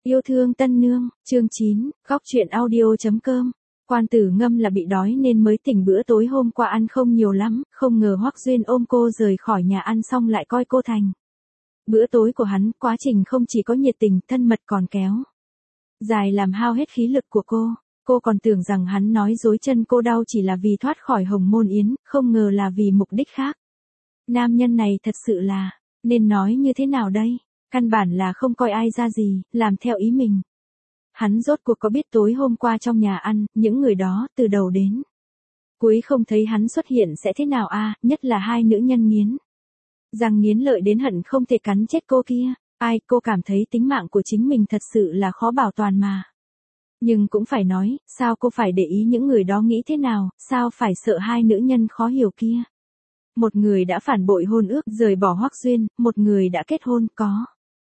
Yêu thương tân nương, chương 9, góc truyện audio.com. Quan Tử Ngâm là bị đói nên mới tỉnh, bữa tối hôm qua ăn không nhiều lắm, không ngờ Hoắc Duyên ôm cô rời khỏi nhà ăn xong lại coi cô thành. Bữa tối của hắn, quá trình không chỉ có nhiệt tình, thân mật còn kéo dài làm hao hết khí lực của cô còn tưởng rằng hắn nói dối chân cô đau chỉ là vì thoát khỏi Hồng Môn Yến, không ngờ là vì mục đích khác. Nam nhân này thật sự là, nên nói như thế nào đây? Căn bản là không coi ai ra gì, làm theo ý mình. Hắn rốt cuộc có biết tối hôm qua trong nhà ăn, những người đó từ đầu đến cuối không thấy hắn xuất hiện sẽ thế nào a, nhất là hai nữ nhân răng nghiến lợi đến hận không thể cắn chết cô kia. Ai, cô cảm thấy tính mạng của chính mình thật sự là khó bảo toàn mà. Nhưng cũng phải nói, sao cô phải để ý những người đó nghĩ thế nào, sao phải sợ hai nữ nhân khó hiểu kia. Một người đã phản bội hôn ước rời bỏ Hoắc Duyên, một người đã kết hôn có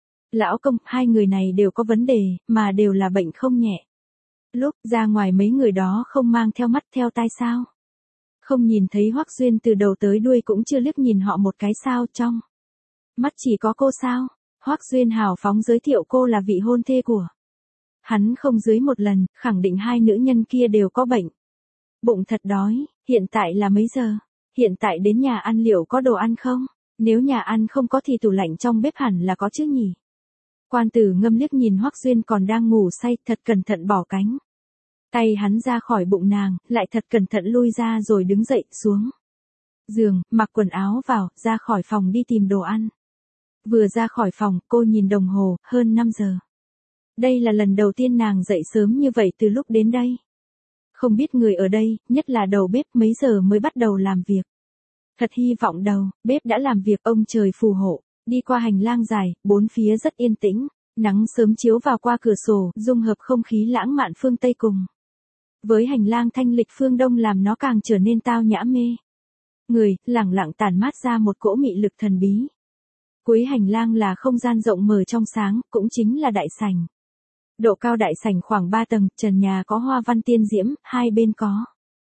lão công, hai người này đều có vấn đề, mà đều là bệnh không nhẹ. Lúc ra ngoài mấy người đó không mang theo mắt theo tai sao? Không nhìn thấy Hoắc Duyên từ đầu tới đuôi cũng chưa liếc nhìn họ một cái sao, trong mắt chỉ có cô sao? Hoắc Duyên hào phóng giới thiệu cô là vị hôn thê của hắn không dưới một lần, khẳng định hai nữ nhân kia đều có bệnh. Bụng thật đói, hiện tại là mấy giờ? Hiện tại đến nhà ăn liệu có đồ ăn không? Nếu nhà ăn không có thì tủ lạnh trong bếp hẳn là có chứ nhỉ? Quan Tử Ngâm liếc nhìn Hoắc Duyên còn đang ngủ say, thật cẩn thận bỏ cánh tay hắn ra khỏi bụng nàng, lại thật cẩn thận lui ra rồi đứng dậy, xuống giường, mặc quần áo vào, ra khỏi phòng đi tìm đồ ăn. Vừa ra khỏi phòng, cô nhìn đồng hồ, hơn 5 giờ. Đây là lần đầu tiên nàng dậy sớm như vậy từ lúc đến đây. Không biết người ở đây, nhất là đầu bếp mấy giờ mới bắt đầu làm việc. Thật hy vọng đầu bếp đã làm việc, ông trời phù hộ. Đi qua hành lang dài, bốn phía rất yên tĩnh, nắng sớm chiếu vào qua cửa sổ, dung hợp không khí lãng mạn phương Tây cùng với hành lang thanh lịch phương Đông làm nó càng trở nên tao nhã mê người, lẳng lặng tản mát ra một cỗ mị lực thần bí. Cuối hành lang là không gian rộng mở trong sáng, cũng chính là đại sảnh. Độ cao đại sảnh khoảng 3 tầng, trần nhà có hoa văn tiên diễm, hai bên có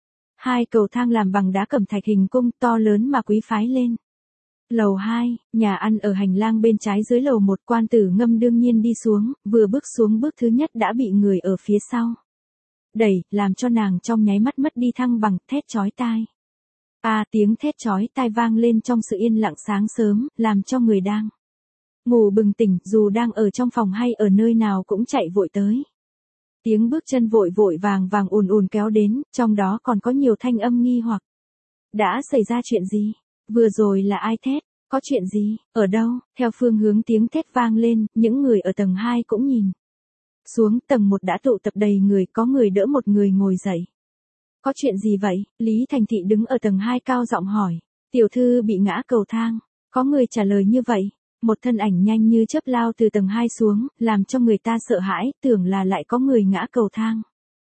hai cầu thang làm bằng đá cẩm thạch hình cung to lớn mà quý phái lên. Lầu 2, nhà ăn ở hành lang bên trái dưới lầu 1. Quan Tử Ngâm đương nhiên đi xuống, vừa bước xuống bước thứ nhất đã bị người ở phía sau đẩy, làm cho nàng trong nháy mắt mất đi thăng bằng, thét chói tai. Tiếng thét chói tai vang lên trong sự yên lặng sáng sớm, làm cho người đang ngủ bừng tỉnh, dù đang ở trong phòng hay ở nơi nào cũng chạy vội tới. Tiếng bước chân vội vội vàng vàng ùn ùn kéo đến, trong đó còn có nhiều thanh âm nghi hoặc. Đã xảy ra chuyện gì? Vừa rồi là ai thét? Có chuyện gì? Ở đâu? Theo phương hướng tiếng thét vang lên, những người ở tầng 2 cũng nhìn xuống. Tầng 1 đã tụ tập đầy người, có người đỡ một người ngồi dậy. Có chuyện gì vậy? Lý Thành Thị đứng ở tầng 2 cao giọng hỏi. Tiểu thư bị ngã cầu thang. Có người trả lời như vậy. Một thân ảnh nhanh như chớp lao từ tầng 2 xuống, làm cho người ta sợ hãi, tưởng là lại có người ngã cầu thang.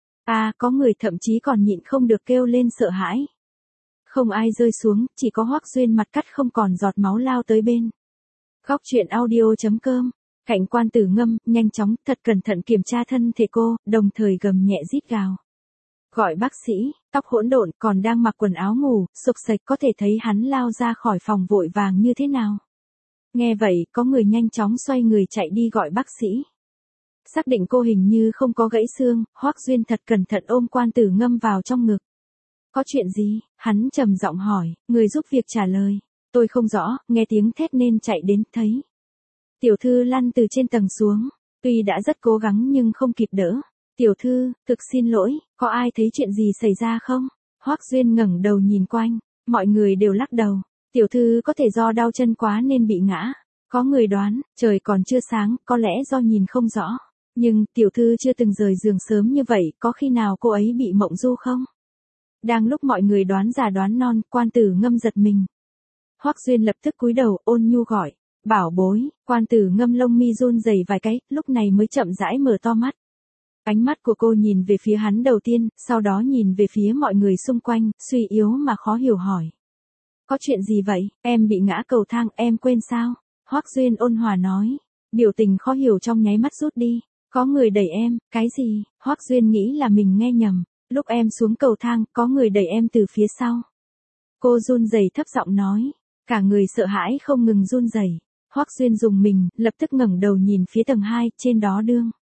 Có người thậm chí còn nhịn không được kêu lên sợ hãi. Không ai rơi xuống, chỉ có Hoắc Duyên mặt cắt không còn giọt máu lao tới bên góc truyện audio.com. Cạnh Quan Tử Ngâm, nhanh chóng, thật cẩn thận kiểm tra thân thể cô, đồng thời gầm nhẹ rít gào. Gọi bác sĩ, tóc hỗn độn, còn đang mặc quần áo ngủ, sục sạch, có thể thấy hắn lao ra khỏi phòng vội vàng như thế nào. Nghe vậy, có người nhanh chóng xoay người chạy đi gọi bác sĩ. Xác định cô hình như không có gãy xương, Hoắc Duyên thật cẩn thận ôm Quan Tử Ngâm vào trong ngực. Có chuyện gì? Hắn trầm giọng hỏi, người giúp việc trả lời. Tôi không rõ, nghe tiếng thét nên chạy đến, thấy tiểu thư lăn từ trên tầng xuống. Tuy đã rất cố gắng nhưng không kịp đỡ. Tiểu thư, thực xin lỗi, có ai thấy chuyện gì xảy ra không? Hoắc Duyên ngẩng đầu nhìn quanh, mọi người đều lắc đầu. Tiểu thư có thể do đau chân quá nên bị ngã. Có người đoán, trời còn chưa sáng, có lẽ do nhìn không rõ. Nhưng, tiểu thư chưa từng rời giường sớm như vậy, có khi nào cô ấy bị mộng du không? Đang lúc mọi người đoán già đoán non, Quan Tử Ngâm giật mình. Hoắc Duyên lập tức cúi đầu, ôn nhu gọi, bảo bối. Quan Tử Ngâm lông mi run rẩy vài cái, lúc này mới chậm rãi mở to mắt. Ánh mắt của cô nhìn về phía hắn đầu tiên, sau đó nhìn về phía mọi người xung quanh, suy yếu mà khó hiểu hỏi. Có chuyện gì vậy? Em bị ngã cầu thang, em quên sao? Hoắc Duyên ôn hòa nói. Biểu tình khó hiểu trong nháy mắt rút đi. Có người đẩy em, cái gì? Hoắc Duyên nghĩ là mình nghe nhầm. Lúc em xuống cầu thang, có người đẩy em từ phía sau. Cô run rẩy thấp giọng nói. Cả người sợ hãi không ngừng run rẩy. Hoắc Duyên dùng mình, lập tức ngẩng đầu nhìn phía tầng 2, trên đó đương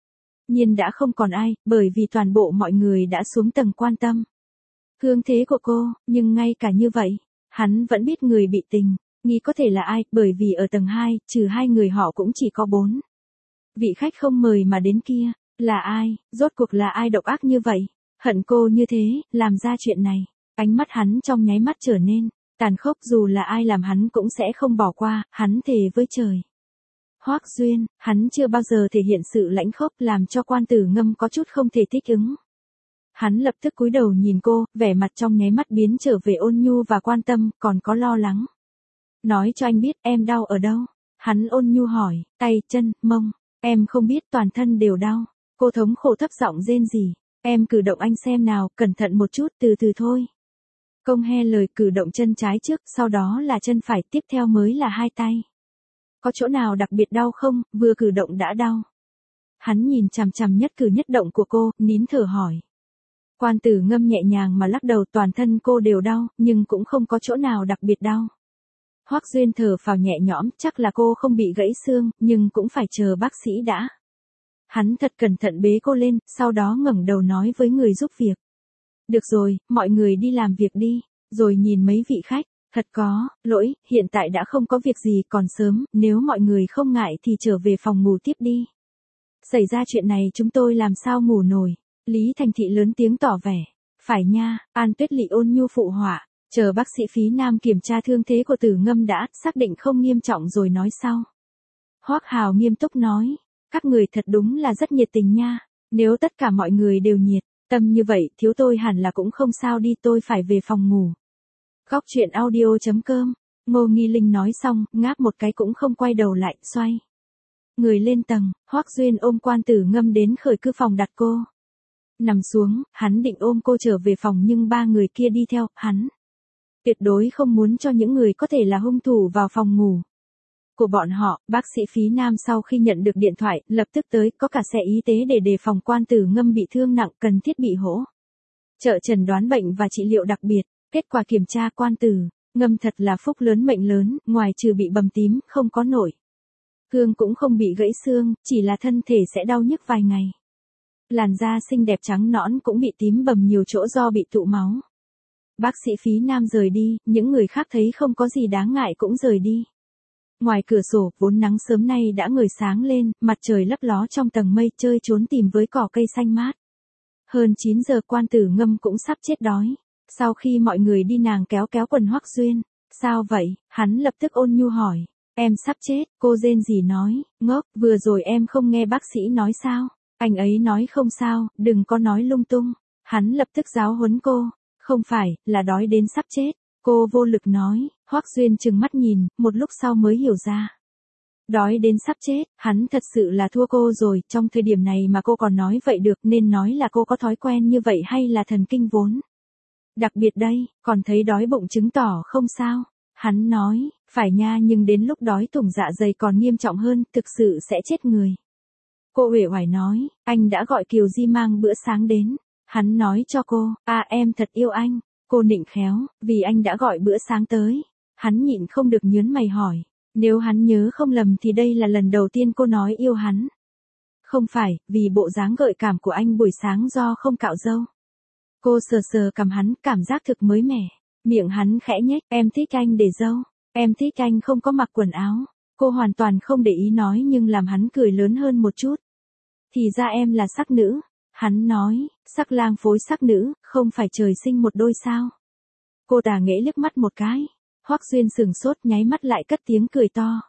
nhiên đã không còn ai, bởi vì toàn bộ mọi người đã xuống tầng quan tâm thương thế của cô, nhưng ngay cả như vậy, hắn vẫn biết người bị tình, nghi có thể là ai, bởi vì ở tầng 2, trừ 2 người họ cũng chỉ có 4 vị khách không mời mà đến kia, là ai, rốt cuộc là ai độc ác như vậy, hận cô như thế, làm ra chuyện này, ánh mắt hắn trong nháy mắt trở nên tàn khốc, dù là ai làm hắn cũng sẽ không bỏ qua, hắn thề với trời. Hoắc Duyên, hắn chưa bao giờ thể hiện sự lãnh khốc làm cho Quan Tử Ngâm có chút không thể thích ứng. Hắn lập tức cúi đầu nhìn cô, vẻ mặt trong nháy mắt biến trở về ôn nhu và quan tâm, còn có lo lắng. Nói cho anh biết em đau ở đâu? Hắn ôn nhu hỏi, tay, chân, mông. Em không biết, toàn thân đều đau. Cô thống khổ thấp giọng rên rỉ. Em cử động anh xem nào, cẩn thận một chút, từ từ thôi. Công he lời cử động chân trái trước, sau đó là chân phải, tiếp theo mới là hai tay. Có chỗ nào đặc biệt đau không, vừa cử động đã đau. Hắn nhìn chằm chằm nhất cử nhất động của cô, nín thở hỏi. Quan Tử Ngâm nhẹ nhàng mà lắc đầu, toàn thân cô đều đau, nhưng cũng không có chỗ nào đặc biệt đau. Hoắc Duyên thở phào nhẹ nhõm, chắc là cô không bị gãy xương, nhưng cũng phải chờ bác sĩ đã. Hắn thật cẩn thận bế cô lên, sau đó ngẩng đầu nói với người giúp việc. Được rồi, mọi người đi làm việc đi, rồi nhìn mấy vị khách, thật có lỗi, hiện tại đã không có việc gì, còn sớm, nếu mọi người không ngại thì trở về phòng ngủ tiếp đi. Xảy ra chuyện này chúng tôi làm sao ngủ nổi, Lý Thành Thị lớn tiếng tỏ vẻ. Phải nha, An Tuyết Lị ôn nhu phụ họa, chờ bác sĩ Phí Nam kiểm tra thương thế của Tử Ngâm đã, xác định không nghiêm trọng rồi nói sau. Hoắc Hào nghiêm túc nói, các người thật đúng là rất nhiệt tình nha, nếu tất cả mọi người đều nhiệt tâm như vậy, thiếu tôi hẳn là cũng không sao đi, tôi phải về phòng ngủ. Góc truyện audio.com, Ngô Nghi Linh nói xong, ngáp một cái cũng không quay đầu lại, xoay người lên tầng, Hoắc Duyên ôm Quan Tử Ngâm đến khởi cư phòng đặt cô. Nằm xuống, hắn định ôm cô trở về phòng nhưng ba người kia đi theo, hắn tuyệt đối không muốn cho những người có thể là hung thủ vào phòng ngủ của bọn họ. Bác sĩ Phí Nam sau khi nhận được điện thoại, lập tức tới, có cả xe y tế để đề phòng Quan Tử Ngâm bị thương nặng, cần thiết bị hỗ trợ chẩn đoán bệnh và trị liệu đặc biệt. Kết quả kiểm tra Quan Tử Ngâm thật là phúc lớn mệnh lớn, ngoài trừ bị bầm tím, không có nổi thương cũng không bị gãy xương, chỉ là thân thể sẽ đau nhức vài ngày. Làn da xinh đẹp trắng nõn cũng bị tím bầm nhiều chỗ do bị tụ máu. Bác sĩ Phí Nam rời đi, những người khác thấy không có gì đáng ngại cũng rời đi. Ngoài cửa sổ, vốn nắng sớm nay đã ngời sáng lên, mặt trời lấp ló trong tầng mây, chơi trốn tìm với cỏ cây xanh mát. Hơn 9 giờ Quan Tử Ngâm cũng sắp chết đói. Sau khi mọi người đi nàng kéo kéo quần Hoắc Duyên. Sao vậy? Hắn lập tức ôn nhu hỏi. Em sắp chết, cô rên rỉ nói, ngốc, vừa rồi em không nghe bác sĩ nói sao? Anh ấy nói không sao, đừng có nói lung tung. Hắn lập tức giáo huấn cô. Không phải, là đói đến sắp chết. Cô vô lực nói, Hoắc Duyên trừng mắt nhìn, một lúc sau mới hiểu ra. Đói đến sắp chết, hắn thật sự là thua cô rồi, trong thời điểm này mà cô còn nói vậy được, nên nói là cô có thói quen như vậy hay là thần kinh vốn. Đặc biệt đây, còn thấy đói bụng chứng tỏ không sao. Hắn nói, phải nha, nhưng đến lúc đói thủng dạ dày còn nghiêm trọng hơn, thực sự sẽ chết người. Cô uể oải nói, anh đã gọi Kiều Di mang bữa sáng đến. Hắn nói cho cô, em thật yêu anh. Cô nịnh khéo, vì anh đã gọi bữa sáng tới. Hắn nhịn không được nhớn mày hỏi, nếu hắn nhớ không lầm thì đây là lần đầu tiên cô nói yêu hắn. Không phải, vì bộ dáng gợi cảm của anh buổi sáng do không cạo râu. Cô sờ sờ cằm hắn, cảm giác thực mới mẻ. Miệng hắn khẽ nhếch, em thích anh để râu. Em thích anh không có mặc quần áo. Cô hoàn toàn không để ý nói nhưng làm hắn cười lớn hơn một chút. Thì ra em là sắc nữ. Hắn nói, sắc lang phối sắc nữ, không phải trời sinh một đôi sao. Cô tà nghễ liếc mắt một cái. Hoắc Duyên sừng sốt, nháy mắt lại cất tiếng cười to.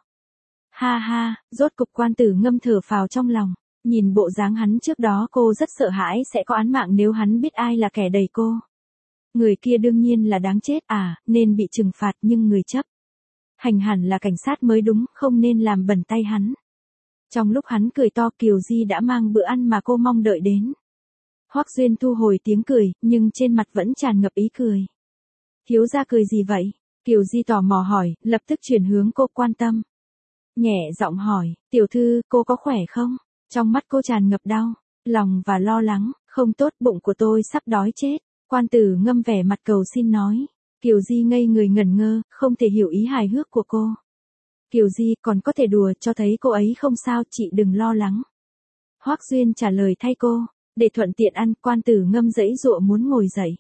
Ha ha, rốt cục Quan Tử Ngâm thở phào trong lòng. Nhìn bộ dáng hắn trước đó cô rất sợ hãi sẽ có án mạng nếu hắn biết ai là kẻ đẩy cô. Người kia đương nhiên là đáng chết nên bị trừng phạt, nhưng người chấp hành hẳn là cảnh sát mới đúng, không nên làm bẩn tay hắn. Trong lúc hắn cười to, Kiều Di đã mang bữa ăn mà cô mong đợi đến. Hoắc Duyên thu hồi tiếng cười, nhưng trên mặt vẫn tràn ngập ý cười. Thiếu gia cười gì vậy? Kiều Di tò mò hỏi, lập tức chuyển hướng cô quan tâm. Nhẹ giọng hỏi, tiểu thư, cô có khỏe không? Trong mắt cô tràn ngập đau lòng và lo lắng. Không tốt, bụng của tôi sắp đói chết. Quan Tử Ngâm vẻ mặt cầu xin nói. Kiều Di ngây người ngẩn ngơ, không thể hiểu ý hài hước của cô. Kiều Di còn có thể đùa cho thấy cô ấy không sao, chị đừng lo lắng. Hoắc Duyên trả lời thay cô, để thuận tiện ăn. Quan Tử Ngâm giãy giụa muốn ngồi dậy.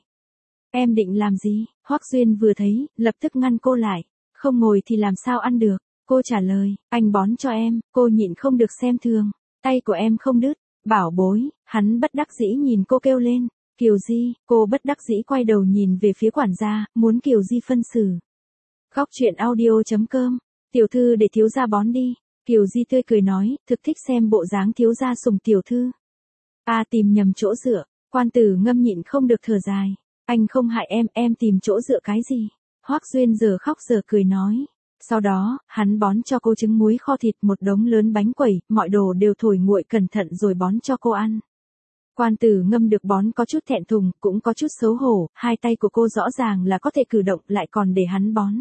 Em định làm gì? Hoắc Duyên vừa thấy, lập tức ngăn cô lại. Không ngồi thì làm sao ăn được? Cô trả lời, anh bón cho em. Cô nhịn không được xem thường. Tay của em không đứt. Bảo bối. Hắn bất đắc dĩ nhìn cô kêu lên. Kiều Di. Cô bất đắc dĩ quay đầu nhìn về phía quản gia, muốn Kiều Di phân xử. Góc truyện audio.com. Tiểu thư để thiếu gia bón đi. Kiều Di tươi cười nói, thực thích xem bộ dáng thiếu gia sủng tiểu thư. Tìm nhầm chỗ dựa. Quan Tử Ngâm nhịn không được thở dài. Anh không hại em tìm chỗ dựa cái gì? Hoắc Duyên giờ khóc giờ cười nói. Sau đó, hắn bón cho cô trứng muối kho thịt, một đống lớn bánh quẩy, mọi đồ đều thổi nguội cẩn thận rồi bón cho cô ăn. Quan Tử Ngâm được bón có chút thẹn thùng, cũng có chút xấu hổ, hai tay của cô rõ ràng là có thể cử động lại còn để hắn bón.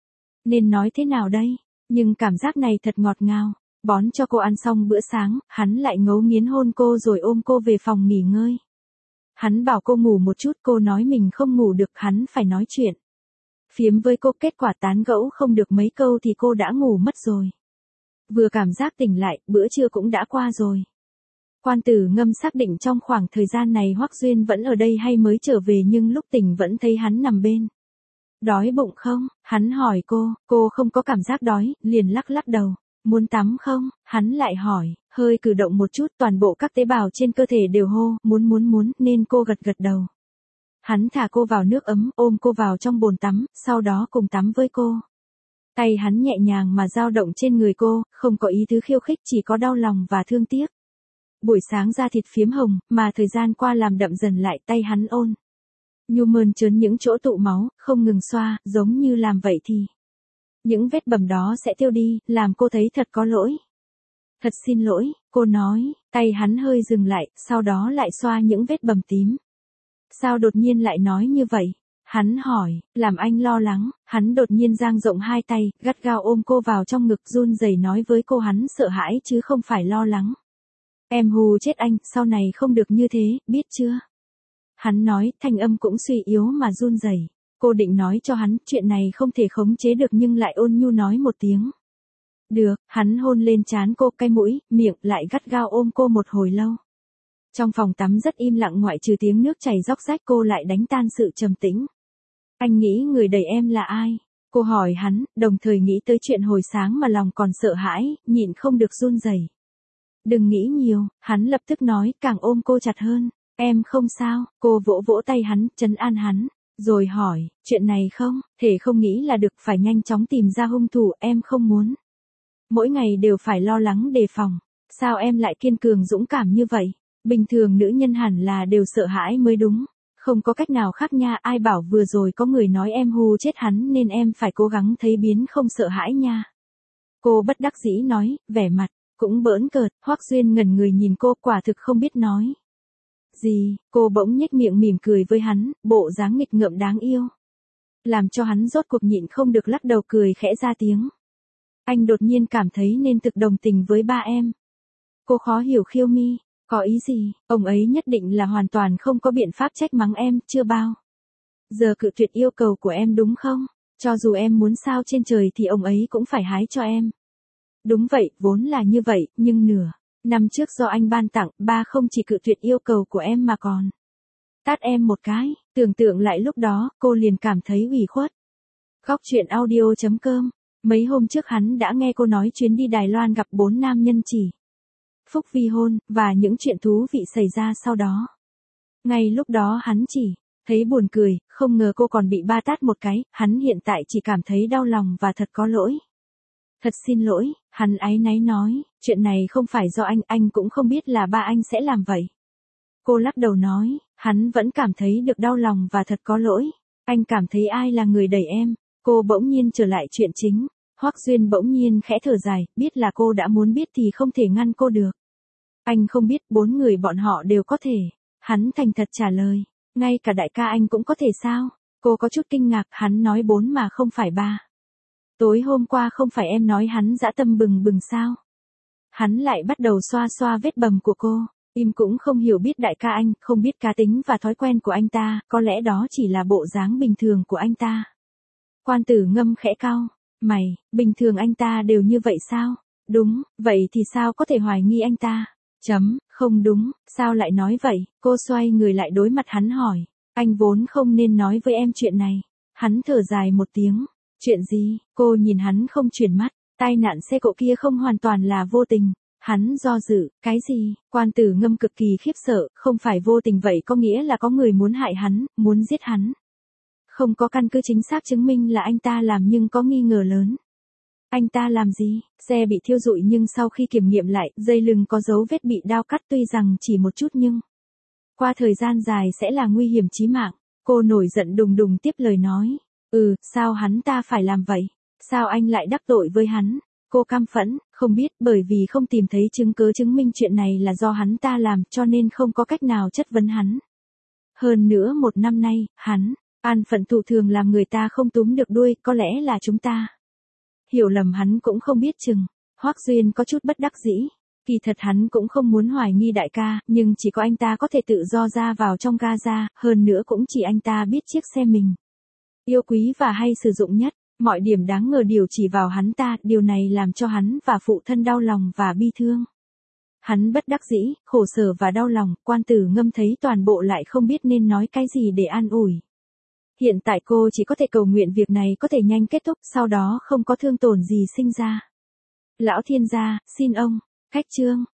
Nên nói thế nào đây? Nhưng cảm giác này thật ngọt ngào. Bón cho cô ăn xong bữa sáng, hắn lại ngấu nghiến hôn cô rồi ôm cô về phòng nghỉ ngơi. Hắn bảo cô ngủ một chút, cô nói mình không ngủ được, hắn phải nói chuyện phiếm với cô, kết quả tán gẫu không được mấy câu thì cô đã ngủ mất rồi. Vừa cảm giác tỉnh lại, bữa trưa cũng đã qua rồi. Quan Tử Ngâm xác định trong khoảng thời gian này Hoắc Duyên vẫn ở đây hay mới trở về, nhưng lúc tỉnh vẫn thấy hắn nằm bên. Đói bụng không? Hắn hỏi cô không có cảm giác đói, liền lắc lắc đầu. Muốn tắm không? Hắn lại hỏi, hơi cử động một chút, toàn bộ các tế bào trên cơ thể đều hô, muốn, nên cô gật gật đầu. Hắn thả cô vào nước ấm, ôm cô vào trong bồn tắm, sau đó cùng tắm với cô. Tay hắn nhẹ nhàng mà dao động trên người cô, không có ý tứ khiêu khích, chỉ có đau lòng và thương tiếc. Buổi sáng da thịt phiếm hồng, mà thời gian qua làm đậm dần lại, tay hắn ôn nhu mơn trớn những chỗ tụ máu, không ngừng xoa, giống như làm vậy thì những vết bầm đó sẽ tiêu đi, làm cô thấy thật có lỗi. Thật xin lỗi, cô nói, tay hắn hơi dừng lại, sau đó lại xoa những vết bầm tím. Sao đột nhiên lại nói như vậy? Hắn hỏi, làm anh lo lắng. Hắn đột nhiên dang rộng hai tay, gắt gao ôm cô vào trong ngực, run rẩy nói với cô hắn sợ hãi chứ không phải lo lắng. Em hù chết anh, sau này không được như thế, biết chưa? Hắn nói, thanh âm cũng suy yếu mà run rẩy. Cô định nói cho hắn, chuyện này không thể khống chế được, nhưng lại ôn nhu nói một tiếng. Được, hắn hôn lên trán cô, cái mũi, miệng, lại gắt gao ôm cô một hồi lâu. Trong phòng tắm rất im lặng, ngoại trừ tiếng nước chảy róc rách, cô lại đánh tan sự trầm tĩnh. Anh nghĩ người đẩy em là ai? Cô hỏi hắn, đồng thời nghĩ tới chuyện hồi sáng mà lòng còn sợ hãi, nhịn không được run rẩy. Đừng nghĩ nhiều, hắn lập tức nói, càng ôm cô chặt hơn. Em không sao, cô vỗ vỗ tay hắn, trấn an hắn. Rồi hỏi, chuyện này không, thể không nghĩ là được, phải nhanh chóng tìm ra hung thủ, em không muốn mỗi ngày đều phải lo lắng đề phòng. Sao em lại kiên cường dũng cảm như vậy? Bình thường nữ nhân hẳn là đều sợ hãi mới đúng. Không có cách nào khác nha, ai bảo vừa rồi có người nói em hù chết hắn nên em phải cố gắng thấy biến không sợ hãi nha. Cô bất đắc dĩ nói, vẻ mặt cũng bỡn cợt. Hoắc Duyên ngẩn người nhìn cô, quả thực không biết nói gì. Cô bỗng nhếch miệng mỉm cười với hắn, bộ dáng nghịch ngợm đáng yêu, làm cho hắn rốt cuộc nhịn không được lắc đầu cười khẽ ra tiếng. Anh đột nhiên cảm thấy nên thực đồng tình với ba em. Cô khó hiểu khiêu mi, có ý gì? Ông ấy nhất định là hoàn toàn không có biện pháp trách mắng em, chưa bao giờ cự tuyệt yêu cầu của em đúng không? Cho dù em muốn sao trên trời thì ông ấy cũng phải hái cho em. Đúng vậy, vốn là như vậy, nhưng nửa năm trước do anh ban tặng, ba không chỉ cự tuyệt yêu cầu của em mà còn tát em một cái. Tưởng tượng lại lúc đó, cô liền cảm thấy ủy khuất. Góc truyện audio.com. Mấy hôm trước hắn đã nghe cô nói chuyến đi Đài Loan gặp 4 nam nhân chỉ phúc vi hôn, và những chuyện thú vị xảy ra sau đó. Ngay lúc đó hắn chỉ thấy buồn cười, không ngờ cô còn bị ba tát một cái, hắn hiện tại chỉ cảm thấy đau lòng và thật có lỗi. Thật xin lỗi, hắn áy náy nói, chuyện này không phải do anh cũng không biết là ba anh sẽ làm vậy. Cô lắc đầu nói, hắn vẫn cảm thấy được đau lòng và thật có lỗi. Anh cảm thấy ai là người đẩy em? Cô bỗng nhiên trở lại chuyện chính. Hoắc Duyên bỗng nhiên khẽ thở dài, biết là cô đã muốn biết thì không thể ngăn cô được. Anh không biết, 4 người bọn họ đều có thể. Hắn thành thật trả lời, ngay cả đại ca anh cũng có thể sao? Cô có chút kinh ngạc, hắn nói 4 mà không phải 3. Tối hôm qua không phải em nói hắn dã tâm bừng bừng sao? Hắn lại bắt đầu xoa xoa vết bầm của cô. Im cũng không hiểu biết đại ca anh, không biết cá tính và thói quen của anh ta, có lẽ đó chỉ là bộ dáng bình thường của anh ta. Quan Tử Ngâm khẽ cau mày, bình thường anh ta đều như vậy sao? Đúng, vậy thì sao có thể hoài nghi anh ta? Không đúng, sao lại nói vậy? Cô xoay người lại đối mặt hắn hỏi. Anh vốn không nên nói với em chuyện này. Hắn thở dài một tiếng. Chuyện gì? Cô nhìn hắn không chuyển mắt. Tai nạn xe cộ kia không hoàn toàn là vô tình. Hắn do dự, cái gì? Quan Tử Ngâm cực kỳ khiếp sợ, không phải vô tình vậy có nghĩa là có người muốn hại hắn, muốn giết hắn. Không có căn cứ chính xác chứng minh là anh ta làm nhưng có nghi ngờ lớn. Anh ta làm gì? Xe bị thiêu rụi nhưng sau khi kiểm nghiệm lại, dây lưng có dấu vết bị đao cắt tuy rằng chỉ một chút nhưng qua thời gian dài sẽ là nguy hiểm chí mạng. Cô nổi giận đùng đùng tiếp lời nói. Sao hắn ta phải làm vậy? Sao anh lại đắc tội với hắn? Cô căm phẫn, không biết bởi vì không tìm thấy chứng cứ chứng minh chuyện này là do hắn ta làm cho nên không có cách nào chất vấn hắn. Hơn nữa một năm nay, hắn, an phận thủ thường làm người ta không túm được đuôi, có lẽ là chúng ta hiểu lầm hắn cũng không biết chừng. Hoắc Duyên có chút bất đắc dĩ. Kỳ thật hắn cũng không muốn hoài nghi đại ca, nhưng chỉ có anh ta có thể tự do ra vào trong Gaza, hơn nữa cũng chỉ anh ta biết chiếc xe mình yêu quý và hay sử dụng nhất. Mọi điểm đáng ngờ đều chỉ vào hắn ta, điều này làm cho hắn và phụ thân đau lòng và bi thương. Hắn bất đắc dĩ, khổ sở và đau lòng, Quan Tử Ngâm thấy toàn bộ lại không biết nên nói cái gì để an ủi. Hiện tại cô chỉ có thể cầu nguyện việc này có thể nhanh kết thúc, sau đó không có thương tổn gì sinh ra. Lão thiên gia, xin ông, khách trương.